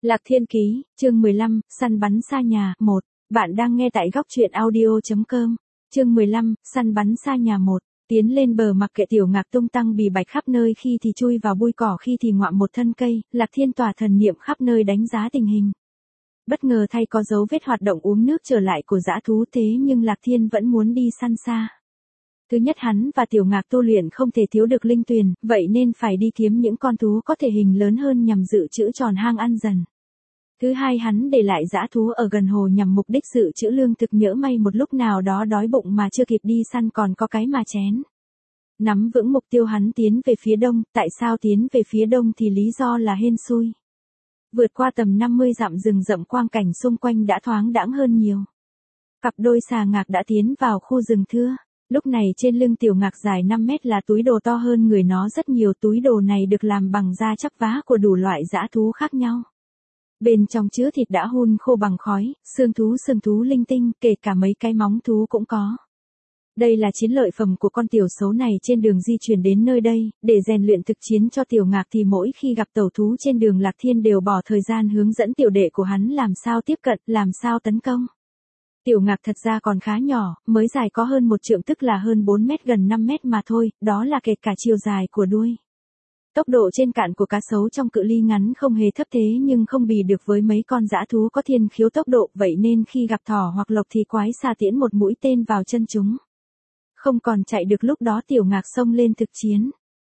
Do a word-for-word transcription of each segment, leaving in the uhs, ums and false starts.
Lạc Thiên Ký, chương mười lăm, săn bắn xa nhà, một. Bạn đang nghe tại góc truyện audio chấm com. Chương mười lăm, săn bắn xa nhà một. Tiến lên bờ mặc kệ tiểu ngạc tung tăng bì bạch khắp nơi, khi thì chui vào bụi cỏ, khi thì ngoạm một thân cây, Lạc Thiên tỏa thần niệm khắp nơi đánh giá tình hình. Bất ngờ thay có dấu vết hoạt động uống nước trở lại của dã thú, thế nhưng Lạc Thiên vẫn muốn đi săn xa. Thứ nhất, hắn và tiểu ngạc tu luyện không thể thiếu được linh tuyền, vậy nên phải đi kiếm những con thú có thể hình lớn hơn nhằm dự trữ tròn hang ăn dần. Thứ hai, hắn để lại dã thú ở gần hồ nhằm mục đích dự trữ lương thực, nhỡ may một lúc nào đó đói bụng mà chưa kịp đi săn còn có cái mà chén. Nắm vững mục tiêu, hắn tiến về phía đông. Tại sao tiến về phía đông thì lý do là hên xui. Vượt qua tầm năm mươi dặm rừng rậm, quang cảnh xung quanh đã thoáng đãng hơn nhiều. Cặp đôi xà ngạc đã tiến vào khu rừng thưa. Lúc này trên lưng tiểu ngạc dài năm mét là túi đồ to hơn người nó rất nhiều. Túi đồ này được làm bằng da chắp vá của đủ loại dã thú khác nhau. Bên trong chứa thịt đã hun khô bằng khói, xương thú sừng thú linh tinh, kể cả mấy cái móng thú cũng có. Đây là chiến lợi phẩm của con tiểu xấu này trên đường di chuyển đến nơi đây. Để rèn luyện thực chiến cho tiểu ngạc thì mỗi khi gặp tẩu thú trên đường, Lạc Thiên đều bỏ thời gian hướng dẫn tiểu đệ của hắn làm sao tiếp cận, làm sao tấn công. Tiểu ngạc thật ra còn khá nhỏ, mới dài có hơn một trượng, tức là hơn bốn mét, gần năm mét mà thôi, đó là kể cả chiều dài của đuôi. Tốc độ trên cạn của cá sấu trong cự ly ngắn không hề thấp, thế nhưng không bì được với mấy con dã thú có thiên khiếu tốc độ, vậy nên khi gặp thỏ hoặc lộc thì quái xà tiễn một mũi tên vào chân chúng. Không còn chạy được, lúc đó tiểu ngạc xông lên thực chiến.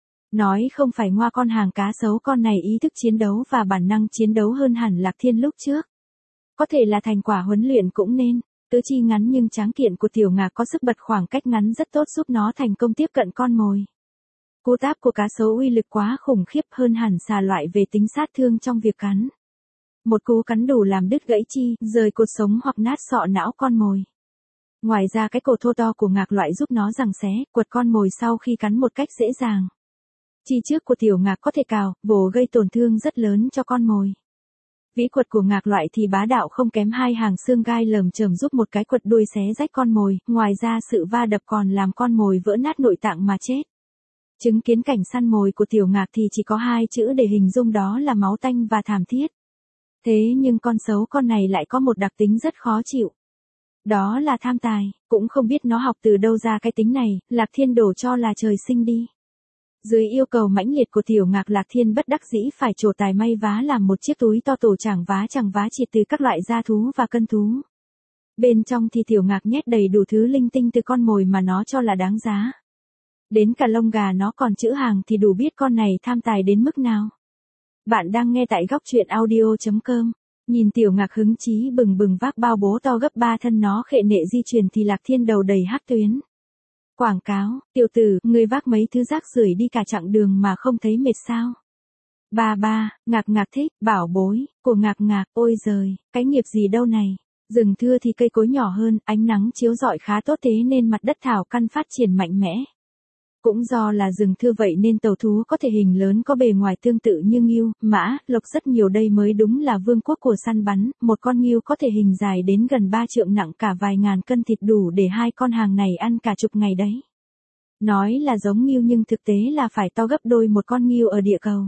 Nói không phải ngoa, con hàng cá sấu con này ý thức chiến đấu và bản năng chiến đấu hơn hẳn Lạc Thiên lúc trước. Có thể là thành quả huấn luyện cũng nên. Tứ chi ngắn nhưng tráng kiện của tiểu ngạc có sức bật khoảng cách ngắn rất tốt, giúp nó thành công tiếp cận con mồi. Cú táp của cá sấu uy lực quá khủng khiếp, hơn hẳn xà loại về tính sát thương trong việc cắn. Một cú cắn đủ làm đứt gãy chi, rời cột sống hoặc nát sọ não con mồi. Ngoài ra cái cổ thô to của ngạc loại giúp nó giằng xé, quật con mồi sau khi cắn một cách dễ dàng. Chi trước của tiểu ngạc có thể cào, vồ gây tổn thương rất lớn cho con mồi. Vĩ quật của ngạc loại thì bá đạo không kém, hai hàng xương gai lởm chởm giúp một cái quật đuôi xé rách con mồi, ngoài ra sự va đập còn làm con mồi vỡ nát nội tạng mà chết. Chứng kiến cảnh săn mồi của tiểu ngạc thì chỉ có hai chữ để hình dung, đó là máu tanh và thảm thiết. Thế nhưng con xấu con này lại có một đặc tính rất khó chịu. Đó là tham tài, cũng không biết nó học từ đâu ra cái tính này, Lạc Thiên đổ cho là trời sinh đi. Dưới yêu cầu mãnh liệt của tiểu ngạc, Lạc Thiên bất đắc dĩ phải trổ tài may vá làm một chiếc túi to tổ chẳng vá chẳng vá chịt từ các loại da thú và cân thú. Bên trong thì tiểu ngạc nhét đầy đủ thứ linh tinh từ con mồi mà nó cho là đáng giá. Đến cả lông gà nó còn trữ hàng thì đủ biết con này tham tài đến mức nào. Bạn đang nghe tại góc truyện audio chấm com. Nhìn tiểu ngạc hứng chí bừng bừng vác bao bố to gấp ba thân nó khệ nệ di chuyển thì Lạc Thiên đầu đầy hắc tuyến. Quảng cáo, tiểu tử, ngươi vác mấy thứ rác rưởi đi cả chặng đường mà không thấy mệt sao? Ba ba, ngạc ngạc thích, bảo bối, của ngạc ngạc, ôi giời, cái nghiệp gì đâu này. Rừng thưa thì cây cối nhỏ hơn, ánh nắng chiếu rọi khá tốt, thế nên mặt đất thảo căn phát triển mạnh mẽ. Cũng do là rừng thưa vậy nên tàu thú có thể hình lớn, có bề ngoài tương tự như ngưu, mã, lộc rất nhiều, đây mới đúng là vương quốc của săn bắn. Một con ngưu có thể hình dài đến gần ba trượng, nặng cả vài ngàn cân thịt, đủ để hai con hàng này ăn cả chục ngày đấy. Nói là giống ngưu nhưng thực tế là phải to gấp đôi một con ngưu ở địa cầu.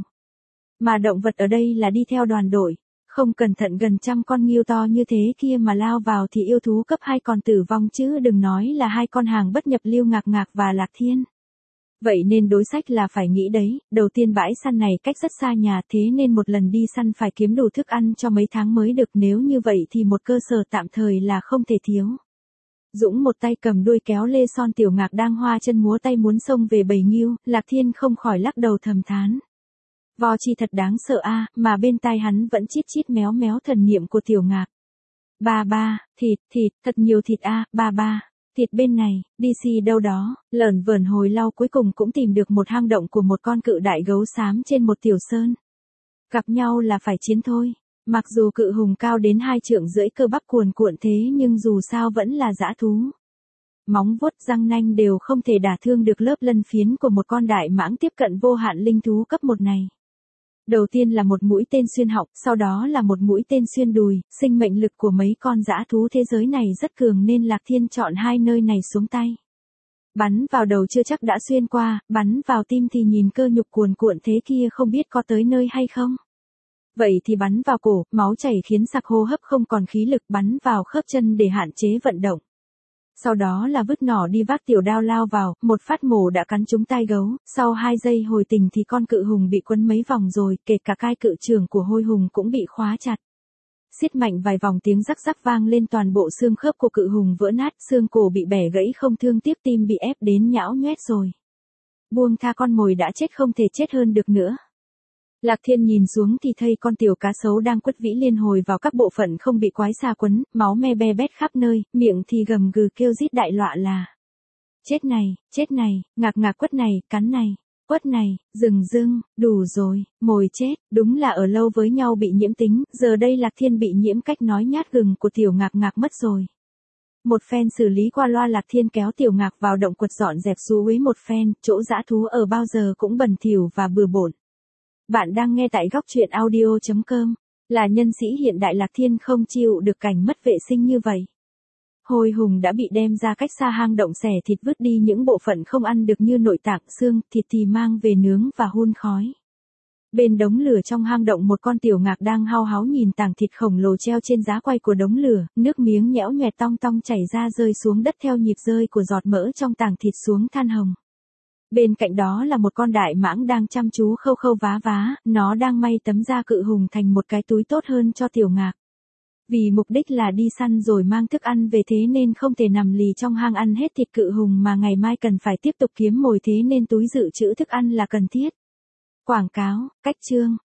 Mà động vật ở đây là đi theo đoàn đội. Không cẩn thận gần trăm con ngưu to như thế kia mà lao vào thì yêu thú cấp hai còn tử vong chứ đừng nói là hai con hàng bất nhập lưu ngạc ngạc và Lạc Thiên. Vậy nên đối sách là phải nghĩ đấy, đầu tiên bãi săn này cách rất xa nhà, thế nên một lần đi săn phải kiếm đủ thức ăn cho mấy tháng mới được, nếu như vậy thì một cơ sở tạm thời là không thể thiếu. Dũng một tay cầm đuôi kéo lê son tiểu ngạc đang hoa chân múa tay muốn xông về bầy ngưu, Lạc Thiên không khỏi lắc đầu thầm thán. Vo chi thật đáng sợ a, mà bên tai hắn vẫn chít chít méo méo thần niệm của tiểu ngạc. Ba ba, thịt, thịt, thật nhiều thịt a, ba ba. Thịt bên này, đi xì đâu đó, lởn vởn hồi lâu cuối cùng cũng tìm được một hang động của một con cự đại gấu xám trên một tiểu sơn. Gặp nhau là phải chiến thôi. Mặc dù cự hùng cao đến hai trượng rưỡi, cơ bắp cuồn cuộn thế nhưng dù sao vẫn là dã thú. Móng vuốt răng nanh đều không thể đả thương được lớp lân phiến của một con đại mãng tiếp cận vô hạn linh thú cấp một này. Đầu tiên là một mũi tên xuyên họng, sau đó là một mũi tên xuyên đùi, sinh mệnh lực của mấy con dã thú thế giới này rất cường nên Lạc Thiên chọn hai nơi này xuống tay. Bắn vào đầu chưa chắc đã xuyên qua, bắn vào tim thì nhìn cơ nhục cuồn cuộn thế kia không biết có tới nơi hay không. Vậy thì bắn vào cổ, máu chảy khiến sặc hô hấp không còn khí lực, bắn vào khớp chân để hạn chế vận động. Sau đó là vứt nỏ đi vác tiểu đao lao vào, một phát mổ đã cắn trúng tai gấu, sau hai giây hồi tình thì con cự hùng bị quấn mấy vòng rồi, kể cả cai cự trưởng của hôi hùng cũng bị khóa chặt. Xiết mạnh vài vòng tiếng rắc rắc vang lên, toàn bộ xương khớp của cự hùng vỡ nát, xương cổ bị bẻ gãy không thương tiếc, tim bị ép đến nhão nhoét rồi. Buông tha, con mồi đã chết không thể chết hơn được nữa. Lạc Thiên nhìn xuống thì thấy con tiểu cá sấu đang quất vĩ liên hồi vào các bộ phận không bị quái xà quấn, máu me be bét khắp nơi, miệng thì gầm gừ kêu rít đại lọa là. Chết này, chết này, ngạc ngạc quất này, cắn này, quất này, rừng rưng, đủ rồi, mồi chết, đúng là ở lâu với nhau bị nhiễm tính, giờ đây Lạc Thiên bị nhiễm cách nói nhát gừng của tiểu ngạc ngạc mất rồi. Một phen xử lý qua loa, Lạc Thiên kéo tiểu ngạc vào động quật dọn dẹp suối một phen, chỗ dã thú ở bao giờ cũng bẩn thỉu và bừa bộn. Bạn đang nghe tại góc truyện audio chấm com. Là nhân sĩ hiện đại, Lạc Thiên không chịu được cảnh mất vệ sinh như vậy. Hôi hùng đã bị đem ra cách xa hang động xẻ thịt, vứt đi những bộ phận không ăn được như nội tạng, xương, thịt thì mang về nướng và hun khói. Bên đống lửa trong hang động, một con tiểu ngạc đang hao háo nhìn tảng thịt khổng lồ treo trên giá quay của đống lửa, nước miếng nhẽo nhoẹt tong tong chảy ra rơi xuống đất theo nhịp rơi của giọt mỡ trong tảng thịt xuống than hồng. Bên cạnh đó là một con đại mãng đang chăm chú khâu khâu vá vá, nó đang may tấm da cự hùng thành một cái túi tốt hơn cho tiểu ngạc. Vì mục đích là đi săn rồi mang thức ăn về, thế nên không thể nằm lì trong hang ăn hết thịt cự hùng mà ngày mai cần phải tiếp tục kiếm mồi, thế nên túi dự trữ thức ăn là cần thiết. Quảng cáo, cách chương,